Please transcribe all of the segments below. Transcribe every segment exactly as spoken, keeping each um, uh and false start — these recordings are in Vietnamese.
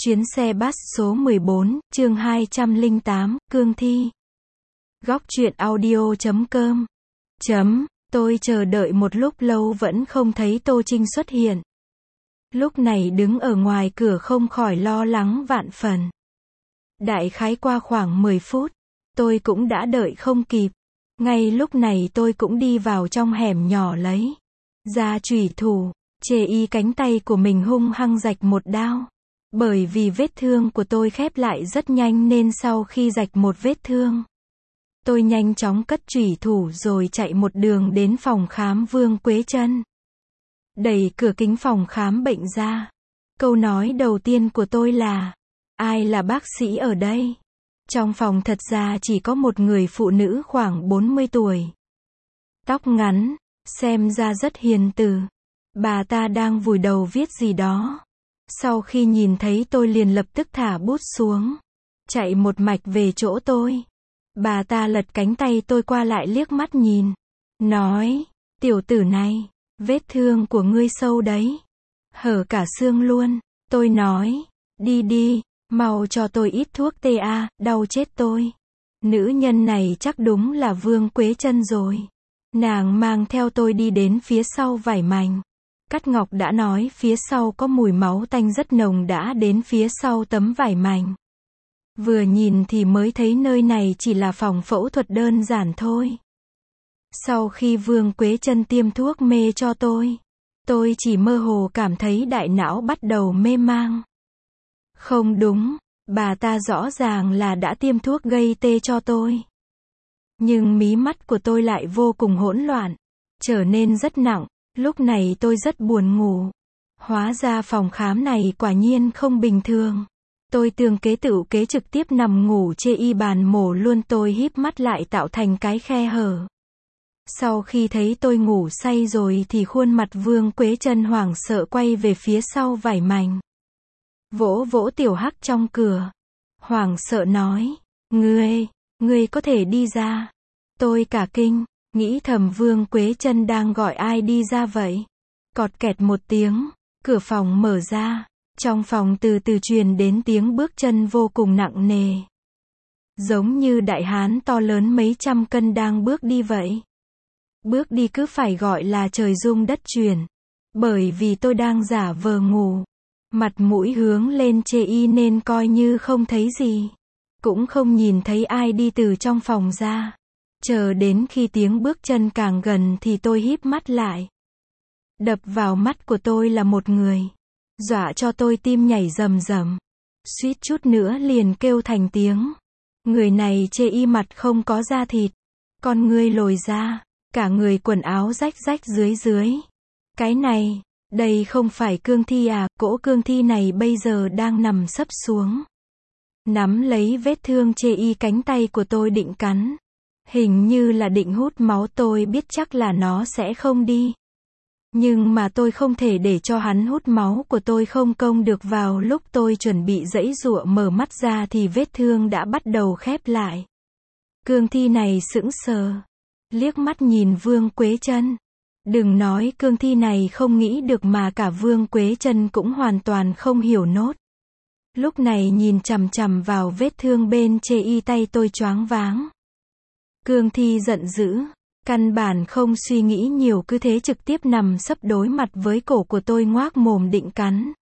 Chuyến xe bus số mười bốn, chương hai trăm lẻ tám, cương thi. Góc truyện audio chấm com. Chấm, tôi chờ đợi một lúc lâu vẫn không thấy Tô Trinh xuất hiện. Lúc này đứng ở ngoài cửa không khỏi lo lắng vạn phần. Đại khái qua khoảng mười phút, tôi cũng đã đợi không kịp. Ngay lúc này tôi cũng đi vào trong hẻm nhỏ lấy ra chủy thủ, chê y cánh tay của mình hung hăng rạch một đao. Bởi vì vết thương của tôi khép lại rất nhanh nên sau khi rạch một vết thương, tôi nhanh chóng cất chủy thủ rồi chạy một đường đến phòng khám Vương Quế Trân. Đẩy cửa kính phòng khám bệnh ra. Câu nói đầu tiên của tôi là: ai là bác sĩ ở đây? Trong phòng thật ra chỉ có một người phụ nữ khoảng bốn mươi tuổi. Tóc ngắn, xem ra rất hiền từ. Bà ta đang vùi đầu viết gì đó. Sau khi nhìn thấy tôi liền lập tức thả bút xuống, chạy một mạch về chỗ tôi. Bà ta lật cánh tay tôi qua lại liếc mắt nhìn, nói: tiểu tử này, vết thương của ngươi sâu đấy, hở cả xương luôn. Tôi nói: đi đi, mau cho tôi ít thuốc tê a, đau chết tôi. Nữ nhân này chắc đúng là Vương Quế Trân rồi. Nàng mang theo tôi đi đến phía sau vải mảnh. Cát Ngọc đã nói phía sau có mùi máu tanh rất nồng, đã đến phía sau tấm vải mảnh. Vừa nhìn thì mới thấy nơi này chỉ là phòng phẫu thuật đơn giản thôi. Sau khi Vương Quế Trân tiêm thuốc mê cho tôi, tôi chỉ mơ hồ cảm thấy đại não bắt đầu mê mang. Không đúng, bà ta rõ ràng là đã tiêm thuốc gây tê cho tôi. Nhưng mí mắt của tôi lại vô cùng hỗn loạn, trở nên rất nặng. Lúc này tôi rất buồn ngủ. Hóa ra phòng khám này quả nhiên không bình thường. Tôi tường kế tựu kế trực tiếp nằm ngủ chê y bàn mổ luôn. Tôi híp mắt lại tạo thành cái khe hở. Sau khi thấy tôi ngủ say rồi thì khuôn mặt Vương Quế Trân hoảng sợ quay về phía sau vải mảnh. Vỗ vỗ tiểu hắc trong cửa. Hoảng sợ nói: Ngươi, ngươi có thể đi ra. Tôi cả kinh. Nghĩ thầm Vương Quế Trân đang gọi ai đi ra vậy. Cọt kẹt một tiếng, cửa phòng mở ra. Trong phòng từ từ truyền đến tiếng bước chân vô cùng nặng nề. Giống như đại hán to lớn mấy trăm cân đang bước đi vậy. Bước đi cứ phải gọi là trời rung đất chuyển. Bởi vì tôi đang giả vờ ngủ. Mặt mũi hướng lên chê y nên coi như không thấy gì. Cũng không nhìn thấy ai đi từ trong phòng ra. Chờ đến khi tiếng bước chân càng gần thì tôi híp mắt lại. Đập vào mắt của tôi là một người. Dọa cho tôi tim nhảy rầm rầm. Suýt chút nữa liền kêu thành tiếng. Người này chê y mặt không có da thịt. Con ngươi lồi ra. Cả người quần áo rách rách dưới dưới. Cái này, đây không phải cương thi à? Cỗ cương thi này bây giờ đang nằm sấp xuống. Nắm lấy vết thương chê y cánh tay của tôi định cắn. Hình như là định hút máu. Tôi biết chắc là nó sẽ không đi. Nhưng mà tôi không thể để cho hắn hút máu của tôi không công được. Vào lúc tôi chuẩn bị giãy giụa mở mắt ra thì vết thương đã bắt đầu khép lại. Cương thi này sững sờ. Liếc mắt nhìn Vương Quế Trân. Đừng nói cương thi này không nghĩ được mà cả Vương Quế Trân cũng hoàn toàn không hiểu nốt. Lúc này nhìn chằm chằm vào vết thương bên chê y tay tôi choáng váng. Cương thi giận dữ, căn bản không suy nghĩ nhiều cứ thế trực tiếp nằm sấp đối mặt với cổ của tôi ngoác mồm định cắn.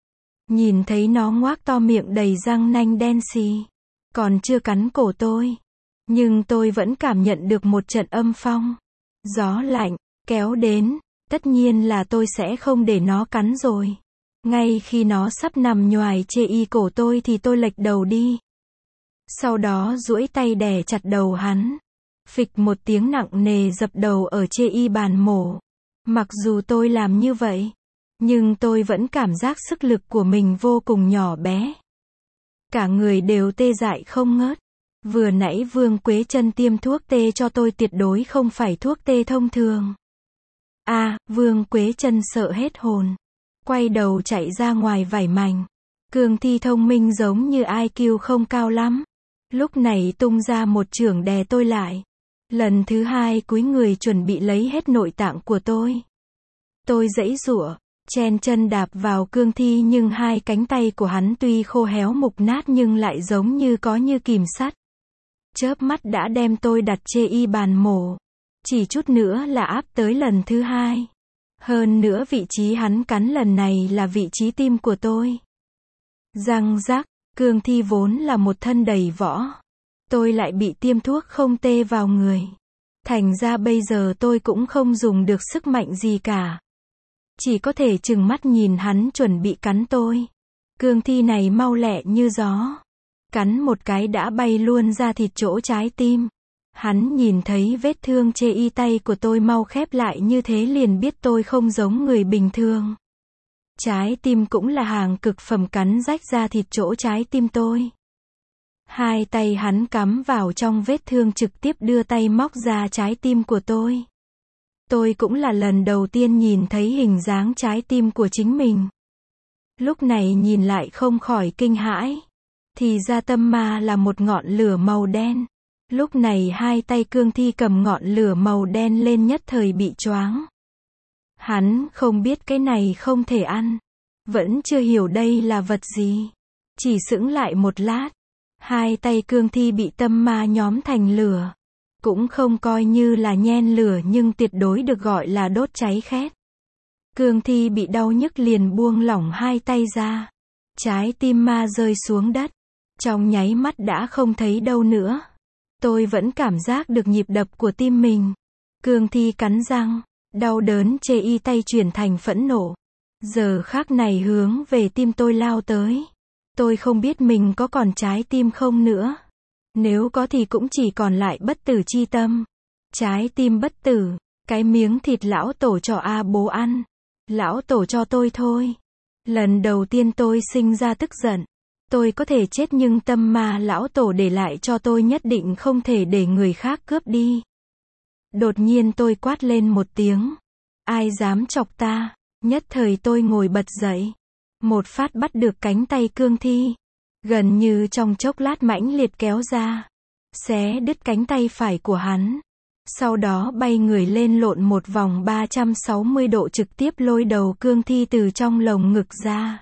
Nhìn thấy nó ngoác to miệng đầy răng nanh đen xì, còn chưa cắn cổ tôi. Nhưng tôi vẫn cảm nhận được một trận âm phong, gió lạnh, kéo đến, tất nhiên là tôi sẽ không để nó cắn rồi. Ngay khi nó sắp nằm nhoài chê y cổ tôi thì tôi lệch đầu đi. Sau đó duỗi tay đè chặt đầu hắn. Phịch một tiếng nặng nề dập đầu ở chê y bàn mổ. Mặc dù tôi làm như vậy, nhưng tôi vẫn cảm giác sức lực của mình vô cùng nhỏ bé. Cả người đều tê dại không ngớt. Vừa nãy Vương Quế Trân tiêm thuốc tê cho tôi tuyệt đối không phải thuốc tê thông thường. À, Vương Quế Trân sợ hết hồn. Quay đầu chạy ra ngoài vải mảnh. Cương thi thông minh giống như i kiu không cao lắm. Lúc này tung ra một chưởng đè tôi lại. Lần thứ hai cúi người chuẩn bị lấy hết nội tạng của tôi. Tôi giãy giụa, chen chân đạp vào cương thi nhưng hai cánh tay của hắn tuy khô héo mục nát nhưng lại giống như có như kìm sắt. Chớp mắt đã đem tôi đặt chê y bàn mổ. Chỉ chút nữa là áp tới lần thứ hai. Hơn nữa vị trí hắn cắn lần này là vị trí tim của tôi. Răng rắc, cương thi vốn là một thân đầy võ. Tôi lại bị tiêm thuốc không tê vào người. Thành ra bây giờ tôi cũng không dùng được sức mạnh gì cả. Chỉ có thể trừng mắt nhìn hắn chuẩn bị cắn tôi. Cương thi này mau lẹ như gió. Cắn một cái đã bay luôn ra thịt chỗ trái tim. Hắn nhìn thấy vết thương chê y tay của tôi mau khép lại như thế liền biết tôi không giống người bình thường. Trái tim cũng là hàng cực phẩm cắn rách ra thịt chỗ trái tim tôi. Hai tay hắn cắm vào trong vết thương trực tiếp đưa tay móc ra trái tim của tôi. Tôi cũng là lần đầu tiên nhìn thấy hình dáng trái tim của chính mình. Lúc này nhìn lại không khỏi kinh hãi. Thì ra tâm ma là một ngọn lửa màu đen. Lúc này hai tay cương thi cầm ngọn lửa màu đen lên nhất thời bị choáng. Hắn không biết cái này không thể ăn. Vẫn chưa hiểu đây là vật gì. Chỉ sững lại một lát. Hai tay cương thi bị tâm ma nhóm thành lửa. Cũng không coi như là nhen lửa nhưng tuyệt đối được gọi là đốt cháy khét. Cương thi bị đau nhức liền buông lỏng hai tay ra. Trái tim ma rơi xuống đất. Trong nháy mắt đã không thấy đâu nữa. Tôi vẫn cảm giác được nhịp đập của tim mình. Cương thi cắn răng. Đau đớn chê y tay chuyển thành phẫn nộ. Giờ khắc này hướng về tim tôi lao tới. Tôi không biết mình có còn trái tim không nữa. Nếu có thì cũng chỉ còn lại bất tử chi tâm. Trái tim bất tử. Cái miếng thịt lão tổ cho A bố ăn. Lão tổ cho tôi thôi. Lần đầu tiên tôi sinh ra tức giận. Tôi có thể chết nhưng tâm ma lão tổ để lại cho tôi nhất định không thể để người khác cướp đi. Đột nhiên tôi quát lên một tiếng. Ai dám chọc ta? Nhất thời tôi ngồi bật dậy. Một phát bắt được cánh tay cương thi. Gần như trong chốc lát mãnh liệt kéo ra. Xé đứt cánh tay phải của hắn. Sau đó bay người lên lộn một vòng ba trăm sáu mươi độ trực tiếp lôi đầu cương thi từ trong lồng ngực ra.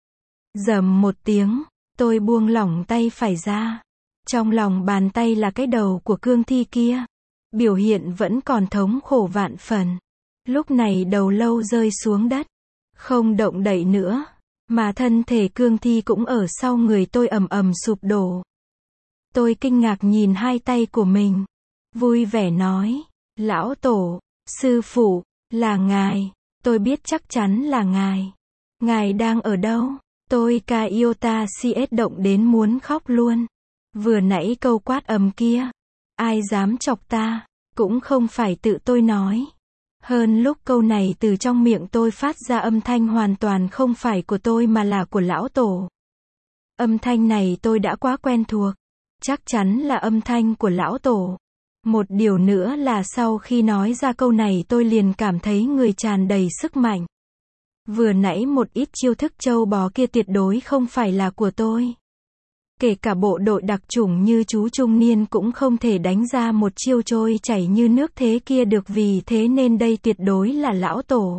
Rầm một tiếng. Tôi buông lỏng tay phải ra. Trong lòng bàn tay là cái đầu của cương thi kia. Biểu hiện vẫn còn thống khổ vạn phần. Lúc này đầu lâu rơi xuống đất. Không động đậy nữa. Mà thân thể cương thi cũng ở sau người tôi ầm ầm sụp đổ. Tôi kinh ngạc nhìn hai tay của mình. Vui vẻ nói. Lão tổ, sư phụ, là ngài. Tôi biết chắc chắn là ngài. Ngài đang ở đâu? Tôi ca yêu ta si ết động đến muốn khóc luôn. Vừa nãy câu quát ầm kia. Ai dám chọc ta? Cũng không phải tự tôi nói. Hơn lúc câu này từ trong miệng tôi phát ra âm thanh hoàn toàn không phải của tôi mà là của lão tổ. Âm thanh này tôi đã quá quen thuộc. Chắc chắn là âm thanh của lão tổ. Một điều nữa là sau khi nói ra câu này tôi liền cảm thấy người tràn đầy sức mạnh. Vừa nãy một ít chiêu thức châu bò kia tuyệt đối không phải là của tôi. Kể cả bộ đội đặc chủng như chú trung niên cũng không thể đánh ra một chiêu trôi chảy như nước thế kia được, vì thế nên đây tuyệt đối là lão tổ.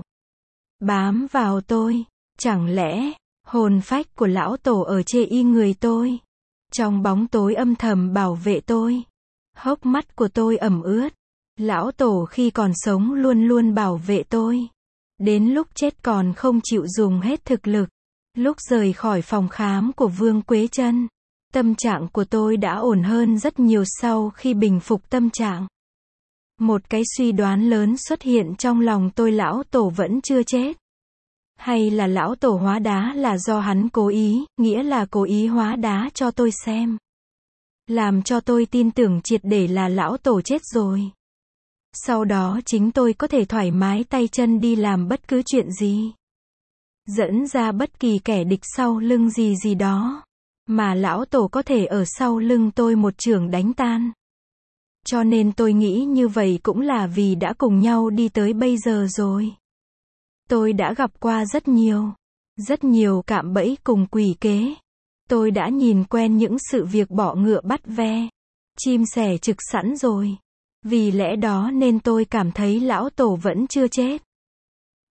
Bám vào tôi. Chẳng lẽ, hồn phách của lão tổ ở chê y người tôi. Trong bóng tối âm thầm bảo vệ tôi. Hốc mắt của tôi ẩm ướt. Lão tổ khi còn sống luôn luôn bảo vệ tôi. Đến lúc chết còn không chịu dùng hết thực lực. Lúc rời khỏi phòng khám của Vương Quế Chân, tâm trạng của tôi đã ổn hơn rất nhiều sau khi bình phục tâm trạng. Một cái suy đoán lớn xuất hiện trong lòng tôi, lão tổ vẫn chưa chết. Hay là lão tổ hóa đá là do hắn cố ý, nghĩa là cố ý hóa đá cho tôi xem. Làm cho tôi tin tưởng triệt để là lão tổ chết rồi. Sau đó chính tôi có thể thoải mái tay chân đi làm bất cứ chuyện gì. Dẫn ra bất kỳ kẻ địch sau lưng gì gì đó. Mà lão tổ có thể ở sau lưng tôi một chưởng đánh tan. Cho nên tôi nghĩ như vậy cũng là vì đã cùng nhau đi tới bây giờ rồi. Tôi đã gặp qua rất nhiều. Rất nhiều cạm bẫy cùng quỷ kế. Tôi đã nhìn quen những sự việc bọ ngựa bắt ve. Chim sẻ trực sẵn rồi. Vì lẽ đó nên tôi cảm thấy lão tổ vẫn chưa chết.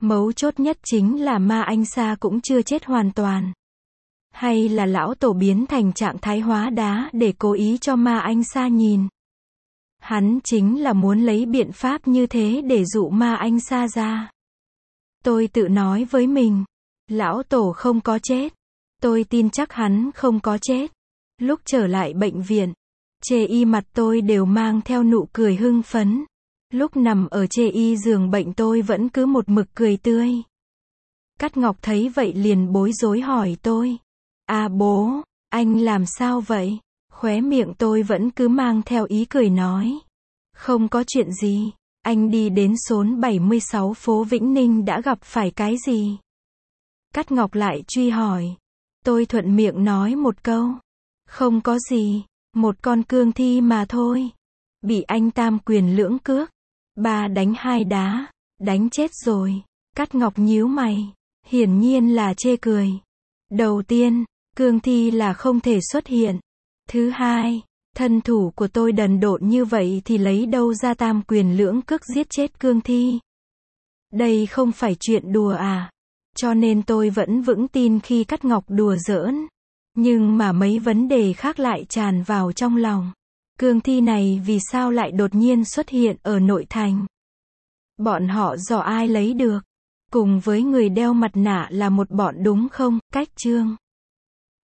Mấu chốt nhất chính là Ma Anh Sa cũng chưa chết hoàn toàn. Hay là lão tổ biến thành trạng thái hóa đá để cố ý cho Ma Anh Sa nhìn. Hắn chính là muốn lấy biện pháp như thế để dụ Ma Anh Sa ra. Tôi tự nói với mình, lão tổ không có chết. Tôi tin chắc hắn không có chết. Lúc trở lại bệnh viện, chê y mặt tôi đều mang theo nụ cười hưng phấn. Lúc nằm ở chê y giường bệnh tôi vẫn cứ một mực cười tươi. Cát Ngọc thấy vậy liền bối rối hỏi tôi. À bố, anh làm sao vậy? Khóe miệng tôi vẫn cứ mang theo ý cười nói. Không có chuyện gì, anh đi đến số bảy mươi sáu phố Vĩnh Ninh đã gặp phải cái gì? Cát Ngọc lại truy hỏi. Tôi thuận miệng nói một câu. Không có gì, một con cương thi mà thôi. Bị anh tam quyền lưỡng cước. Ba đánh hai đá, đánh chết rồi. Cát Ngọc nhíu mày, hiển nhiên là chê cười. Đầu tiên, cương thi là không thể xuất hiện. Thứ hai, thân thủ của tôi đần độn như vậy thì lấy đâu ra tam quyền lưỡng cước giết chết cương thi. Đây không phải chuyện đùa à. Cho nên tôi vẫn vững tin khi Cát Ngọc đùa giỡn. Nhưng mà mấy vấn đề khác lại tràn vào trong lòng. Cương thi này vì sao lại đột nhiên xuất hiện ở nội thành? Bọn họ do ai lấy được? Cùng với người đeo mặt nạ là một bọn đúng không? Cách Trương